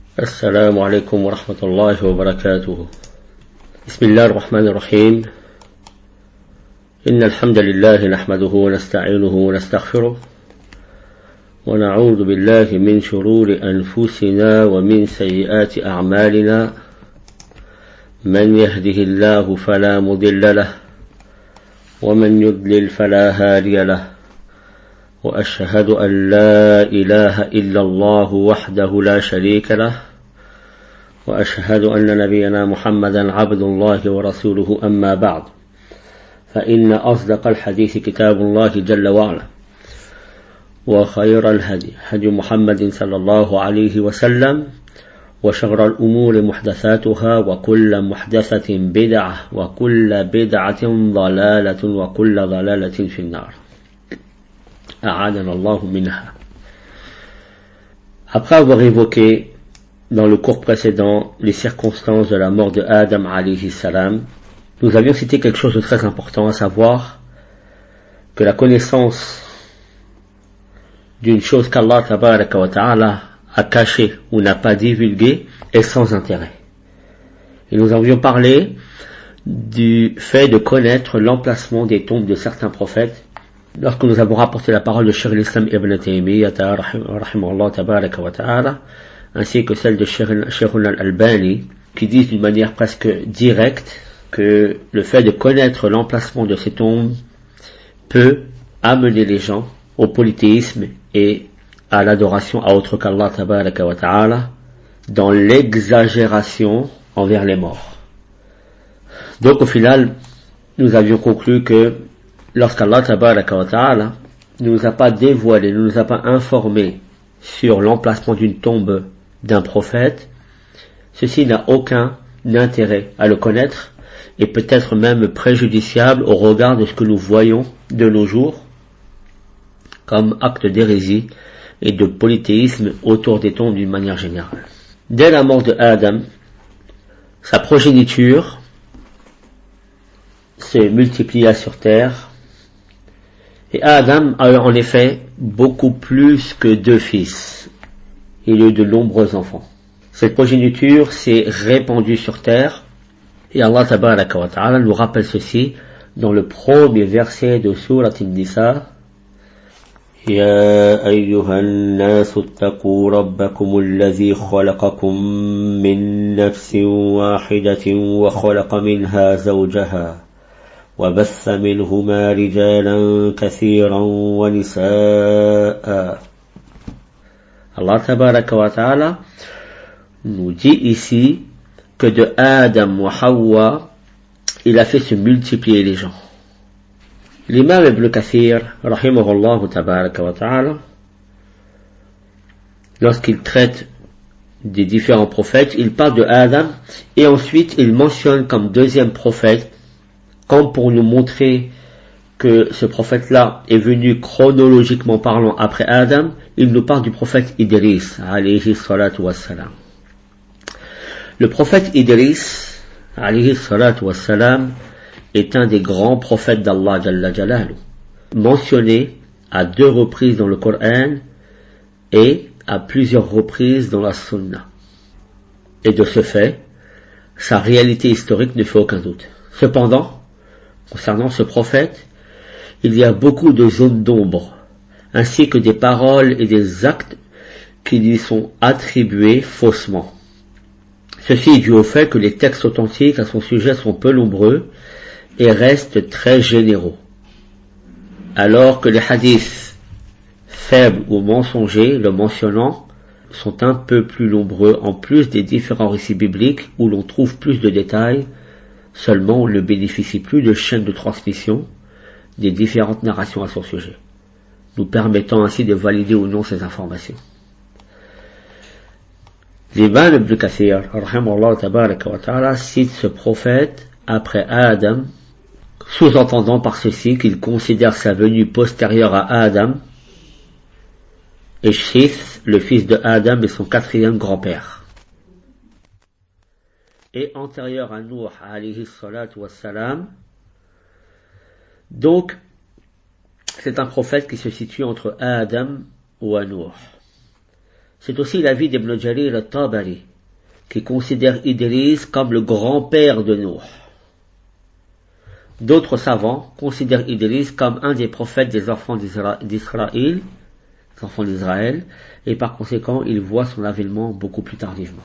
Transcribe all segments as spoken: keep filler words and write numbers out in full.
السلام عليكم ورحمة الله وبركاته. بسم الله الرحمن الرحيم. إن الحمد لله نحمده ونستعينه ونستغفره ونعوذ بالله من شرور أنفسنا ومن سيئات أعمالنا. من يهده الله فلا مضل له ومن يضلل فلا هادي له، وأشهد أن لا إله إلا الله وحده لا شريك له، وأشهد أن نبينا محمدا عبد الله ورسوله. أما بعد، فإن أصدق الحديث كتاب الله جل وعلا، وخير الهدي هدي محمد صلى الله عليه وسلم، وشر الأمور محدثاتها، وكل محدثة بدعة، وكل بدعة ضلالة، وكل ضلالة في النار. أعاذنا الله منها. Après avoir évoqué dans le cours précédent les circonstances de la mort de Adam alayhi salam, nous avions cité quelque chose de très important, à savoir que la connaissance d'une chose qu'Allah tabaraka wa ta'ala a cachée ou n'a pas divulguée est sans intérêt. Et nous avions parlé du fait de connaître l'emplacement des tombes de certains prophètes lorsque nous avons rapporté la parole de Cheikh al-Islam Ibn Taymiyyah rahimahullah tabaraka wa ta'ala, ainsi que celle de Cheikh al-Albani, qui disent d'une manière presque directe que le fait de connaître l'emplacement de ces tombes peut amener les gens au polythéisme et à l'adoration à autre qu'Allah tabaraka wa ta'ala, dans l'exagération envers les morts. Donc au final, nous avions conclu que lorsqu'Allah tabaraka wa ta'ala ne nous a pas dévoilé, ne nous a pas informé sur l'emplacement d'une tombe d'un prophète, ceci n'a aucun intérêt à le connaître et peut être même préjudiciable au regard de ce que nous voyons de nos jours comme acte d'hérésie et de polythéisme autour des tombes d'une manière générale. Dès la mort de Adam, sa progéniture se multiplia sur terre, et Adam a eu en effet beaucoup plus que deux fils. Il a eu de nombreux enfants. Cette progéniture s'est répandue sur terre, et Allah tabaraka wa ta'ala nous rappelle ceci dans le premier verset de Surat An-Nisa. يا أيها الناس اتقوا ربكم الذي خلقكم من نفس واحدة وخلق منها زوجها وبث منهما رجالا كثيرا ونساء. Allah tabaraka wa ta'ala nous dit ici que de Adam wa Hawa, il a fait se multiplier les gens. L'imam Ibn Kathir, rahimahullah tabaraka wa ta'ala, lorsqu'il traite des différents prophètes, il parle de Adam et ensuite il mentionne comme deuxième prophète, comme pour nous montrer que ce prophète-là est venu chronologiquement parlant après Adam, il nous parle du prophète Idris, alayhi salatu wassalam. Le prophète Idris, alayhi salatu wassalam, est un des grands prophètes d'Allah Jalla Jalaluh, mentionné à deux reprises dans le Coran et à plusieurs reprises dans la Sunna. Et de ce fait, sa réalité historique ne fait aucun doute. Cependant, concernant ce prophète, il y a beaucoup de zones d'ombre, ainsi que des paroles et des actes qui lui sont attribués faussement. Ceci est dû au fait que les textes authentiques à son sujet sont peu nombreux et restent très généraux, alors que les hadiths faibles ou mensongers le mentionnant sont un peu plus nombreux, en plus des différents récits bibliques où l'on trouve plus de détails. Seulement on ne bénéficie plus de chaînes de transmission des différentes narrations à son sujet, nous permettant ainsi de valider ou non ces informations. L'imam Ibn Kathir, rahimahullah tabaraka wa ta'ala, cite ce prophète après Adam, sous-entendant par ceci qu'il considère sa venue postérieure à Adam, et Shith, le fils de Adam, est son quatrième grand-père, et antérieur à Nuh alayhi salatu wassalam. Donc, c'est un prophète qui se situe entre Adam ou Nuh. C'est aussi l'avis d'Ibn Jarir al-Tabari, qui considère Idris comme le grand-père de Nuh. D'autres savants considèrent Idris comme un des prophètes des enfants d'Israël, des enfants d'Israël, et par conséquent, ils voient son avènement beaucoup plus tardivement.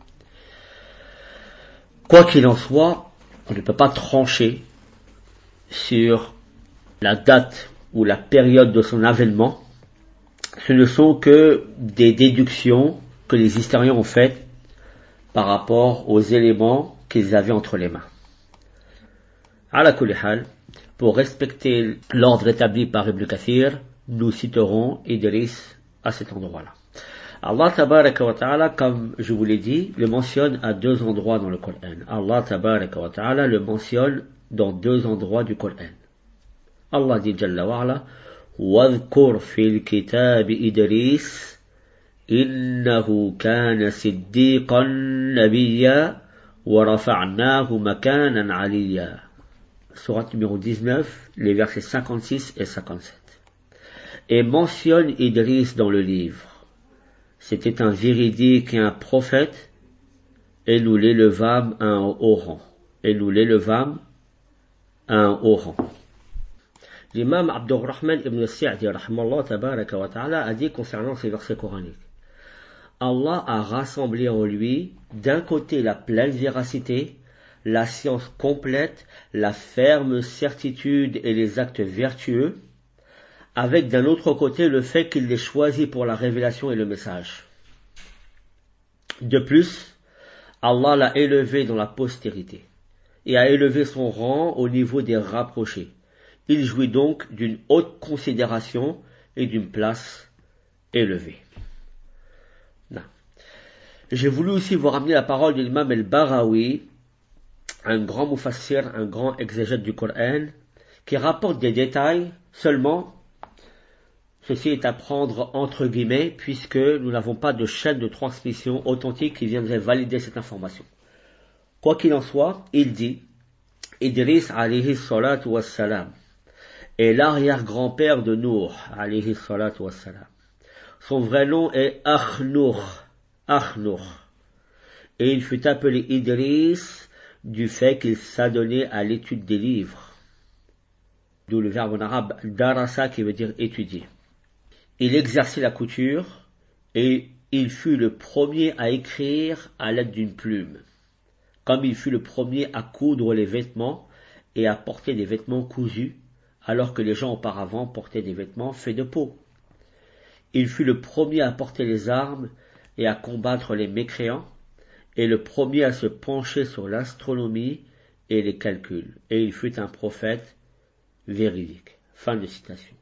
Quoi qu'il en soit, on ne peut pas trancher sur la date ou la période de son avènement. Ce ne sont que des déductions que les historiens ont faites par rapport aux éléments qu'ils avaient entre les mains. Ala kulli hal, pour respecter l'ordre établi par Ibn Kathir, nous citerons Idris à cet endroit-là. Allah tabaraka wa ta'ala, comme je vous l'ai dit, le mentionne à deux endroits dans le Coran. Allah tabaraka wa ta'ala le mentionne dans deux endroits du Coran. Allah dit Jalla wa ala, وَاذْكُرْ فِي الْكِتَابِ إِدْرِيسَ إِنَّهُ كَانَ صِدِّيقًا نَبِيًّا وَرَفَعْنَاهُ مَكَانًا عَلِيًّا. Sourate numéro dix-neuf, les versets cinquante-six et cinquante-sept. Et mentionne Idris dans le livre. C'était un véridique et un prophète, et nous l'élevâmes à un haut rang. Et nous l'élevâmes à un haut rang. L'imam Abdurrahman ibn Sa'di rahmallahu tabaraka wa ta'ala a dit concernant ces versets coraniques: Allah a rassemblé en lui d'un côté la pleine véracité, la science complète, la ferme certitude et les actes vertueux, avec d'un autre côté le fait qu'il les choisit pour la révélation et le message. De plus, Allah l'a élevé dans la postérité et a élevé son rang au niveau des rapprochés. Il jouit donc d'une haute considération et d'une place élevée. Non. J'ai voulu aussi vous ramener la parole de l'imam al-Barawi, un grand mufassir, un grand exégète du Coran, qui rapporte des détails seulement. Ceci est à prendre entre guillemets, puisque nous n'avons pas de chaîne de transmission authentique qui viendrait valider cette information. Quoi qu'il en soit, il dit, Idris alayhi salatu wassalam est l'arrière-grand-père de Nour alayhi salatu wassalam. Son vrai nom est Akhnur, Akhnur. Et il fut appelé Idris du fait qu'il s'adonnait à l'étude des livres. D'où le verbe en arabe darasa qui veut dire étudier. Il exerçait la couture et il fut le premier à écrire à l'aide d'une plume, comme il fut le premier à coudre les vêtements et à porter des vêtements cousus, alors que les gens auparavant portaient des vêtements faits de peau. Il fut le premier à porter les armes et à combattre les mécréants, et le premier à se pencher sur l'astronomie et les calculs, et il fut un prophète véridique. Fin de citation.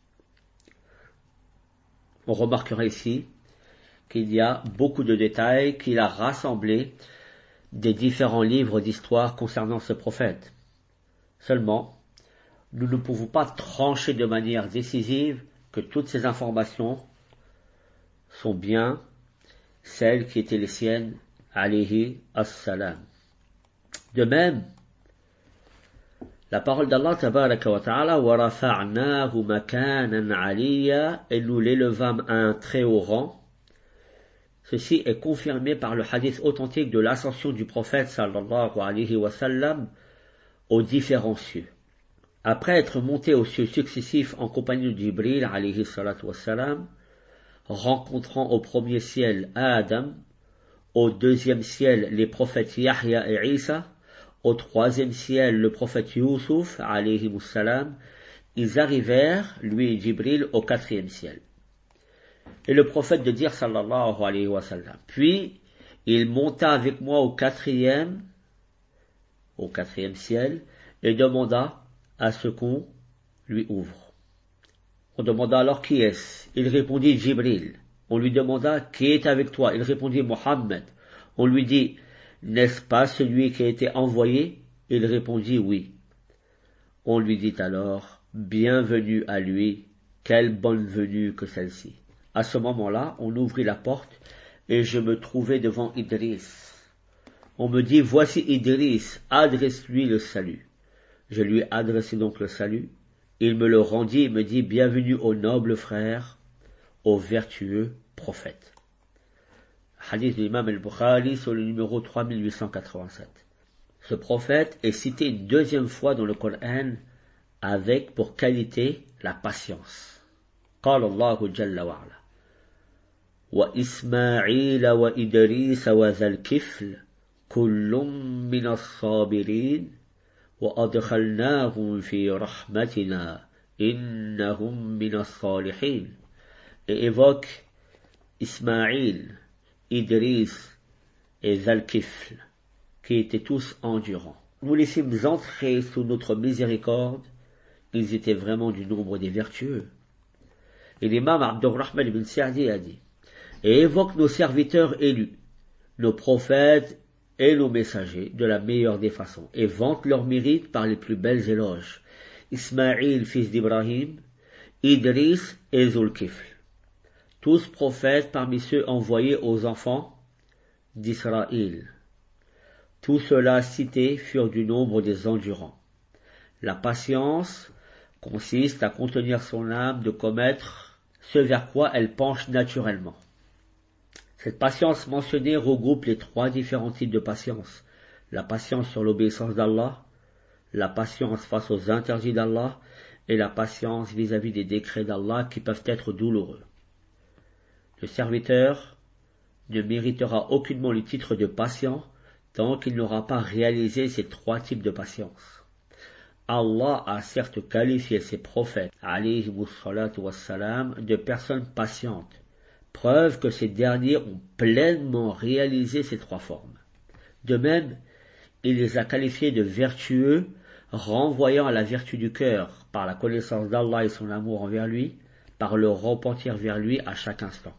On remarquera ici qu'il y a beaucoup de détails qu'il a rassemblés des différents livres d'histoire concernant ce prophète. Seulement, nous ne pouvons pas trancher de manière décisive que toutes ces informations sont bien celles qui étaient les siennes, alayhi as-salam. De même, la parole d'Allah tabaraka wa ta'ala wa rafa'nahu makanan 'aliyya, et nous l'élevâmes à un très haut rang. Ceci est confirmé par le hadith authentique de l'ascension du prophète sallallahu alayhi wa sallam aux différents cieux. Après être monté aux cieux successifs en compagnie de Jibril alayhi salatu wa salam, rencontrant au premier ciel Adam, au deuxième ciel les prophètes Yahya et Isa, au troisième ciel le prophète Youssouf alayhi salam, ils arrivèrent, lui et Jibril, au quatrième ciel. Et le prophète de dire sallallahu alayhi wa sallam, puis il monta avec moi au quatrième, au quatrième ciel, et demanda à ce qu'on lui ouvre. On demanda alors qui est-ce? Il répondit Jibril. On lui demanda qui est avec toi? Il répondit Mohammed. On lui dit, n'est-ce pas celui qui a été envoyé? Il répondit oui. On lui dit alors, bienvenue à lui, quelle bonne venue que celle-ci. À ce moment-là, on ouvrit la porte et je me trouvais devant Idris. On me dit, voici Idris, adresse-lui le salut. Je lui ai adressé donc le salut. Il me le rendit et me dit, bienvenue au noble frère, au vertueux prophète. Hadith de l'imam al-Bukhari sur le numéro trois mille huit cent quatre-vingt-sept. Ce prophète est cité une deuxième fois dans le Coran avec pour qualité la patience. قال الله جل وعلا وإسماعيل وإدريس وذا الكفل كل من الصابرين وأدخلناهم في رحمتنا إنهم من الصالحين. Et évoque Ismaïl, Idris et Zalkifl, qui étaient tous endurants. Nous les fîmes entrer sous notre miséricorde, ils étaient vraiment du nombre des vertueux. Et l'imam Abdurrahman ibn Sa'di a dit, et évoque nos serviteurs élus, nos prophètes et nos messagers de la meilleure des façons, et vante leurs mérites par les plus belles éloges. Ismaïl, fils d'Ibrahim, Idris et Zulkifl, tous prophètes parmi ceux envoyés aux enfants d'Israël. Tous ceux-là cités furent du nombre des endurants. La patience consiste à contenir son âme de commettre ce vers quoi elle penche naturellement. Cette patience mentionnée regroupe les trois différents types de patience. La patience sur l'obéissance d'Allah, la patience face aux interdits d'Allah et la patience vis-à-vis des décrets d'Allah qui peuvent être douloureux. Le serviteur ne méritera aucunement le titre de patient tant qu'il n'aura pas réalisé ces trois types de patience. Allah a certes qualifié ses prophètes, alayhi salatu wassalam, de personnes patientes, preuve que ces derniers ont pleinement réalisé ces trois formes. De même, il les a qualifiés de vertueux, renvoyant à la vertu du cœur, par la connaissance d'Allah et son amour envers lui, par le repentir vers lui à chaque instant,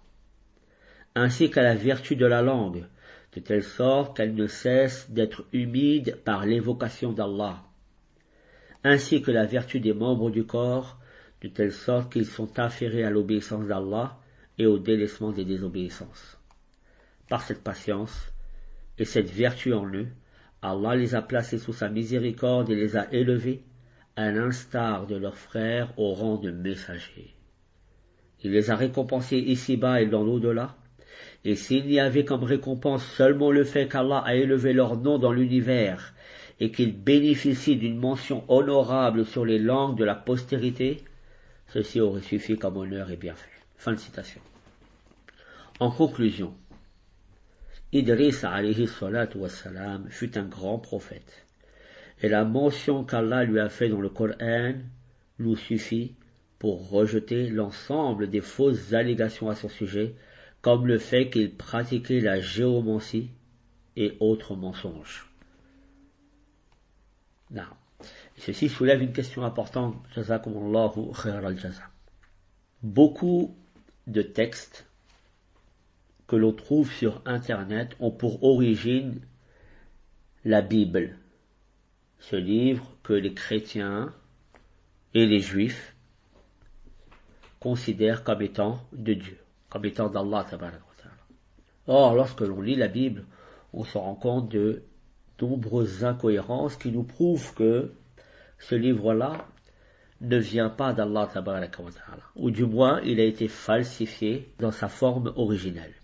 ainsi qu'à la vertu de la langue, de telle sorte qu'elle ne cesse d'être humide par l'évocation d'Allah, ainsi que la vertu des membres du corps, de telle sorte qu'ils sont affairés à l'obéissance d'Allah et au délaissement des désobéissances. Par cette patience et cette vertu en eux, Allah les a placés sous sa miséricorde et les a élevés, à l'instar de leurs frères au rang de messagers. Il les a récompensés ici-bas et dans l'au-delà, et s'il n'y avait comme récompense seulement le fait qu'Allah a élevé leur nom dans l'univers et qu'ils bénéficient d'une mention honorable sur les langues de la postérité, ceci aurait suffi comme honneur et bienfait. Fin de citation. En conclusion, Idris alayhi salatu wassalam fut un grand prophète, et la mention qu'Allah lui a fait dans le Coran nous suffit pour rejeter l'ensemble des fausses allégations à son sujet, comme le fait qu'il pratiquait la géomancie et autres mensonges. Non. Ceci soulève une question importante. Jazakumullahu khair al-jaza. Beaucoup de textes que l'on trouve sur Internet ont pour origine la Bible, ce livre que les chrétiens et les juifs considèrent comme étant de Dieu, comme étant d'Allah tabaraka wa ta'ala. Or, lorsque l'on lit la Bible, on se rend compte de nombreuses incohérences qui nous prouvent que ce livre-là ne vient pas d'Allah tabaraka wa ta'ala, ou du moins il a été falsifié dans sa forme originelle.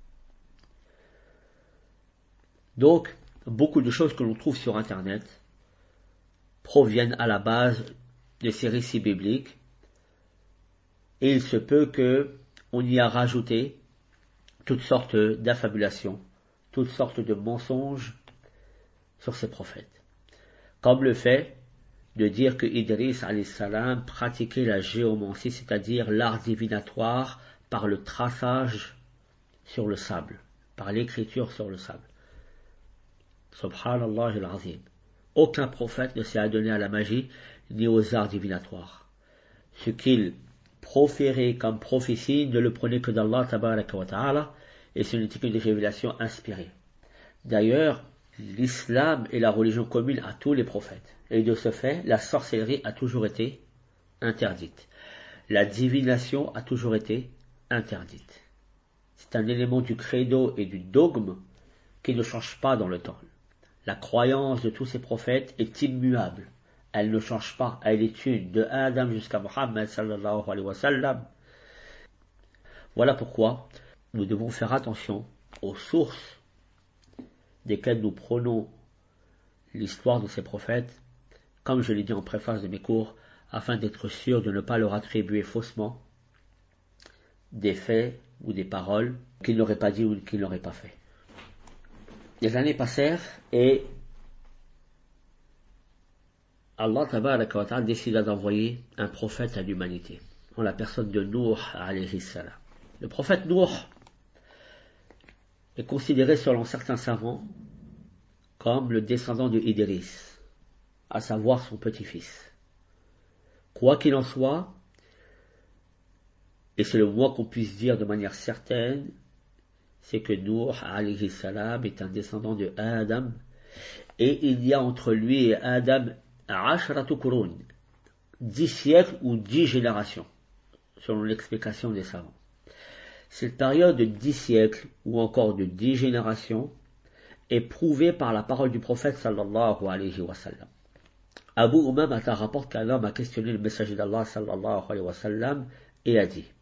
Donc, beaucoup de choses que l'on trouve sur Internet proviennent à la base de ces récits bibliques, et il se peut que on y a rajouté toutes sortes d'affabulations, toutes sortes de mensonges sur ces prophètes, comme le fait de dire que Idris alayhi salam pratiquait la géomancie, c'est-à-dire l'art divinatoire par le traçage sur le sable, par l'écriture sur le sable. Subhanallah al-Azim. Aucun prophète ne s'est adonné à la magie ni aux arts divinatoires. Ce qu'il proférait comme prophétie ne le prenait que d'Allah tabaraka wa ta'ala, et ce n'était qu'une révélation inspirée. D'ailleurs, l'islam est la religion commune à tous les prophètes, et de ce fait, la sorcellerie a toujours été interdite. La divination a toujours été interdite. C'est un élément du credo et du dogme qui ne change pas dans le temps. La croyance de tous ces prophètes est immuable. Elle ne change pas. Elle est une, de Adam jusqu'à Muhammad sallallahu alayhi wa sallam. Voilà pourquoi nous devons faire attention aux sources desquelles nous prenons l'histoire de ces prophètes, comme je l'ai dit en préface de mes cours, afin d'être sûr de ne pas leur attribuer faussement des faits ou des paroles qu'ils n'auraient pas dit ou qu'ils n'auraient pas fait. Les années passèrent et Allah tabaraka wa ta'ala décida d'envoyer un prophète à l'humanité, en la personne de Nuh alayhi salam. Le prophète Nuh est considéré selon certains savants comme le descendant de Idris, à savoir son petit-fils. Quoi qu'il en soit, et c'est le moins qu'on puisse dire de manière certaine, c'est que Nuh alayhi salam est un descendant de Adam, et il y a entre lui et Adam ashratu qurun, dix siècles ou dix générations, selon l'explication des savants. Cette période de dix siècles ou encore de dix générations est prouvée par la parole du prophète sallallahu alayhi wa sallam. Abu Umama rapporte qu'un homme a questionné le messager d'Allah sallallahu alayhi wa sallam et a dit: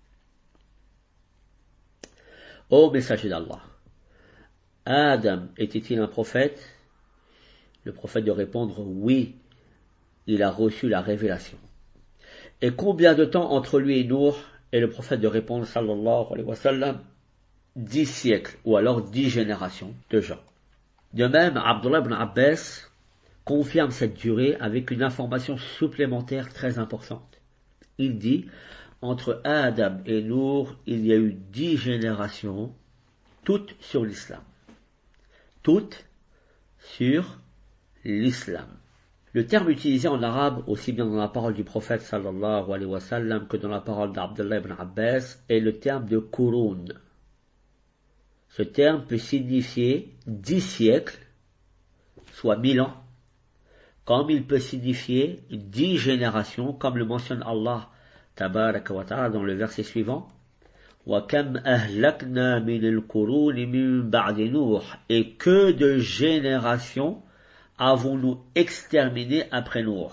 Ô messager d'Allah, Adam était-il un prophète? Le prophète de répondre: oui, il a reçu la révélation. Et combien de temps entre lui et Nuh? Et le prophète de répondre sallallahu alayhi wa sallam: dix siècles ou alors dix générations de gens. De même, Abdullah ibn Abbas confirme cette durée avec une information supplémentaire très importante. Il dit: entre Adam et Nuh, il y a eu dix générations, toutes sur l'islam. Toutes sur l'islam. Le terme utilisé en arabe, aussi bien dans la parole du prophète sallallahu alayhi wa sallam que dans la parole d'Abdullah ibn Abbas, est le terme de Qurun. Ce terme peut signifier dix siècles, soit mille ans, comme il peut signifier dix générations, comme le mentionne Allah tabaraka wa ta'ala dans le verset suivant: Wa kam ahlakna min al-qurun min ba'di Nuh, et que de générations avons-nous exterminé après Nuh.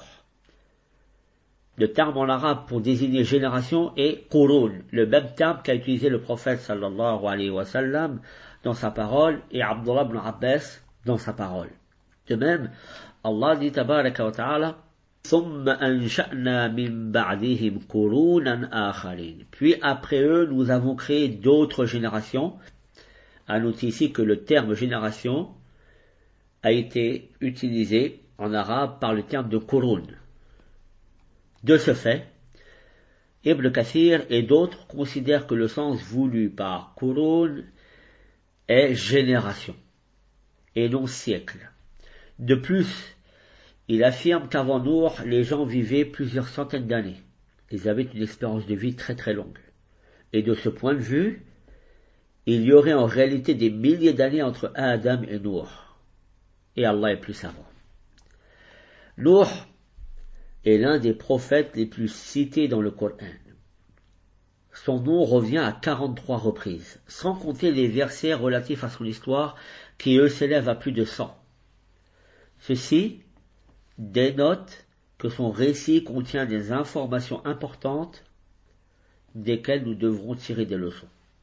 Le terme en arabe pour désigner génération est Qurun, le même terme qu'a utilisé le prophète sallallahu alayhi wa sallam dans sa parole et Abdullah ibn Abbas dans sa parole. De même, Allah dit tabaraka wa ta'ala: Thumma ansha'na min ba'dihim qurunan akharin. Puis après eux, nous avons créé d'autres générations. À noter ici que le terme génération a été utilisé en arabe par le terme de Qurun. De ce fait, Ibn Kathir et d'autres considèrent que le sens voulu par Qurun est génération et non siècle. De plus, il affirme qu'avant Nuh, les gens vivaient plusieurs centaines d'années. Ils avaient une espérance de vie très très longue. Et de ce point de vue, il y aurait en réalité des milliers d'années entre Adam et Nuh. Et Allah est plus savant. Nuh est l'un des prophètes les plus cités dans le Coran. Son nom revient à quarante-trois reprises, sans compter les versets relatifs à son histoire qui eux s'élèvent à plus de cent. Ceci dénote que son récit contient des informations importantes desquelles nous devrons tirer des leçons.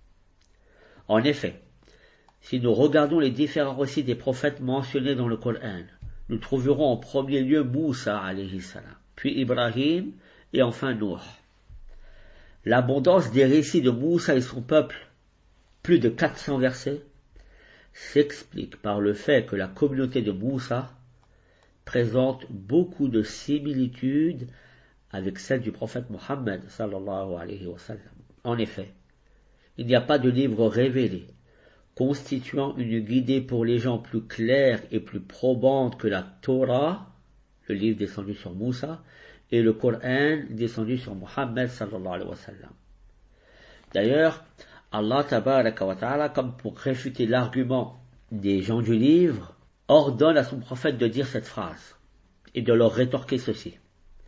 En effet, si nous regardons les différents récits des prophètes mentionnés dans le Coran, nous trouverons en premier lieu Moussa alayhi salam, puis Ibrahim et enfin Nuh. L'abondance des récits de Moussa et son peuple, plus de quatre cents versets, s'explique par le fait que la communauté de Moussa présente beaucoup de similitudes avec celle du prophète Mohammed sallallahu alayhi wa sallam. En effet, il n'y a pas de livre révélé constituant une guidée pour les gens plus claire et plus probante que la Torah, le livre descendu sur Moussa, et le Coran descendu sur Mohammed sallallahu alayhi wa sallam. D'ailleurs, Allah tabaraka wa ta'ala, comme pour réfuter l'argument des gens du livre, ordonne à son prophète de dire cette phrase et de leur rétorquer ceci.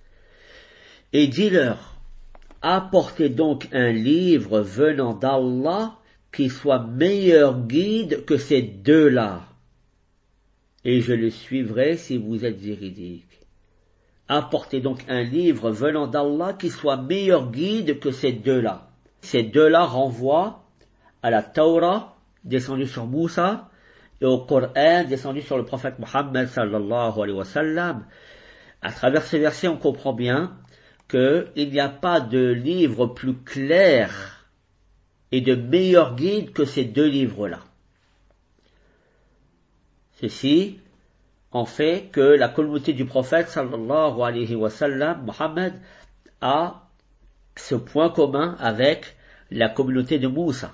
Et dis-leur: apportez donc un livre venant d'Allah qui soit meilleur guide que ces deux-là, et je le suivrai si vous êtes véridiques. Apportez donc un livre venant d'Allah qui soit meilleur guide que ces deux-là. Ces deux-là renvoient à la Torah descendu sur Moussa et au Coran descendu sur le prophète Mohammed sallallahu alayhi wa sallam. À travers ces versets, on comprend bien qu'il n'y a pas de livre plus clair et de meilleur guide que ces deux livres-là. Ceci en fait que la communauté du prophète sallallahu alayhi wa sallam, Mohammed, a ce point commun avec la communauté de Moussa.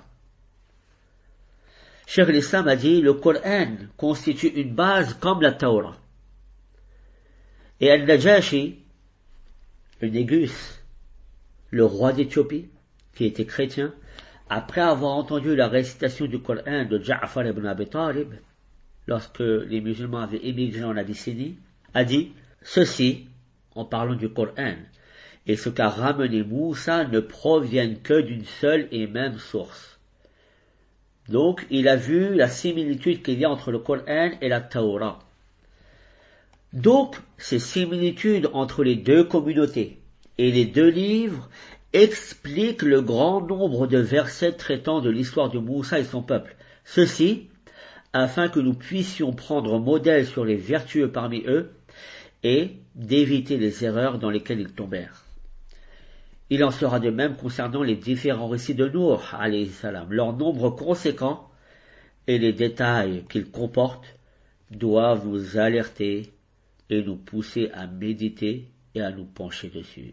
Cheikh l'Islam a dit, le Coran constitue une base comme la Torah. Et Al-Najashi, le Négus, le roi d'Éthiopie, qui était chrétien, après avoir entendu la récitation du Coran de Ja'far ibn Abi Talib, lorsque les musulmans avaient émigré en Abyssinie, a dit, ceci, en parlant du Coran, et ce qu'a ramené Moussa ne proviennent que d'une seule et même source. Donc, il a vu la similitude qu'il y a entre le Coran et la Torah. Donc, ces similitudes entre les deux communautés et les deux livres expliquent le grand nombre de versets traitant de l'histoire de Moussa et son peuple. Ceci, afin que nous puissions prendre modèle sur les vertueux parmi eux et d'éviter les erreurs dans lesquelles ils tombèrent. Il en sera de même concernant les différents récits de Nour, alayhi salam. Leur nombre conséquent et les détails qu'ils comportent doivent nous alerter et nous pousser à méditer et à nous pencher dessus.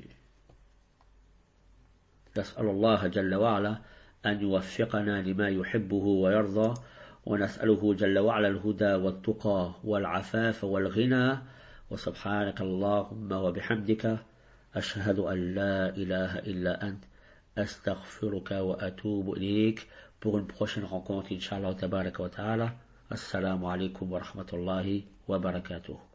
نسأل الله جل وعلا أن يوفقنا لما يحبه ويرضى ونسأله جل وعلا الهدى والتقى والعفاف والغنى وسبحانك اللهم وبحمدك أشهد أن لا إله إلا أنت أستغفرك وأتوب إليك. Pour une prochaine rencontre, Inch'Allah tabaraka wa ta'ala. Assalamu alaikum wa rahmatullahi wa barakatuh.